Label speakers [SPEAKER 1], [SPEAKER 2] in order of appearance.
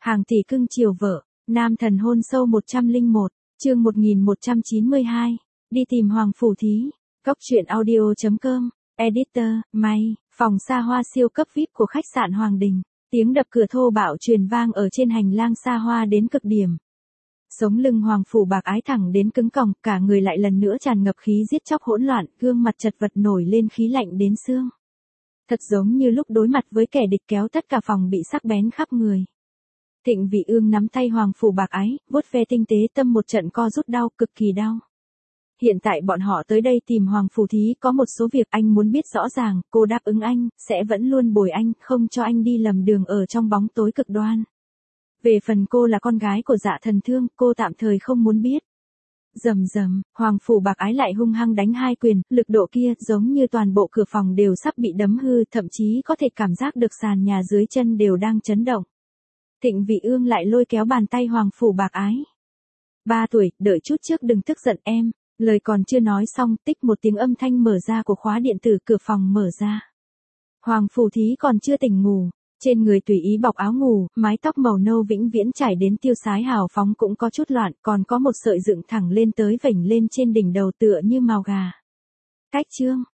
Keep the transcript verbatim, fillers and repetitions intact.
[SPEAKER 1] Hàng tỷ cưng chiều vợ, nam thần hôn sâu một trăm lẻ một, chương một nghìn một trăm chín mươi hai, đi tìm Hoàng Phủ Thí, Cốc truyện audio.com, editor, May, phòng xa hoa siêu cấp vi ai pi của khách sạn Hoàng Đình, tiếng đập cửa thô bạo truyền vang ở trên hành lang xa hoa đến cực điểm. Sống lưng Hoàng Phủ Bạc Ái thẳng đến cứng còng, cả người lại lần nữa tràn ngập khí giết chóc hỗn loạn, gương mặt chật vật nổi lên khí lạnh đến xương. Thật giống như lúc đối mặt với kẻ địch kéo tất cả phòng bị sắc bén khắp người. Thịnh Vị Ương nắm tay Hoàng Phủ Bạc Ái, vuốt ve tinh tế tâm một trận co rút đau, cực kỳ đau. Hiện tại bọn họ tới đây tìm Hoàng Phủ Thí có một số việc anh muốn biết rõ ràng, cô đáp ứng anh, sẽ vẫn luôn bồi anh, không cho anh đi lầm đường ở trong bóng tối cực đoan. Về phần cô là con gái của Dạ Thần Thương, cô tạm thời không muốn biết. Rầm rầm, Hoàng Phủ Bạc Ái lại hung hăng đánh hai quyền, lực độ kia giống như toàn bộ cửa phòng đều sắp bị đấm hư, thậm chí có thể cảm giác được sàn nhà dưới chân đều đang chấn động. Thịnh Vị Ương lại lôi kéo bàn tay Hoàng Phủ Bạc Ái. Ba tuổi, đợi chút trước đừng tức giận em. Lời còn chưa nói xong, tích một tiếng âm thanh mở ra của khóa điện tử, cửa phòng mở ra. Hoàng Phủ Thí còn chưa tỉnh ngủ, trên người tùy ý bọc áo ngủ, mái tóc màu nâu vĩnh viễn trải đến tiêu sái hào phóng cũng có chút loạn, còn có một sợi dựng thẳng lên tới vểnh lên trên đỉnh đầu tựa như mào gà. Cách chương,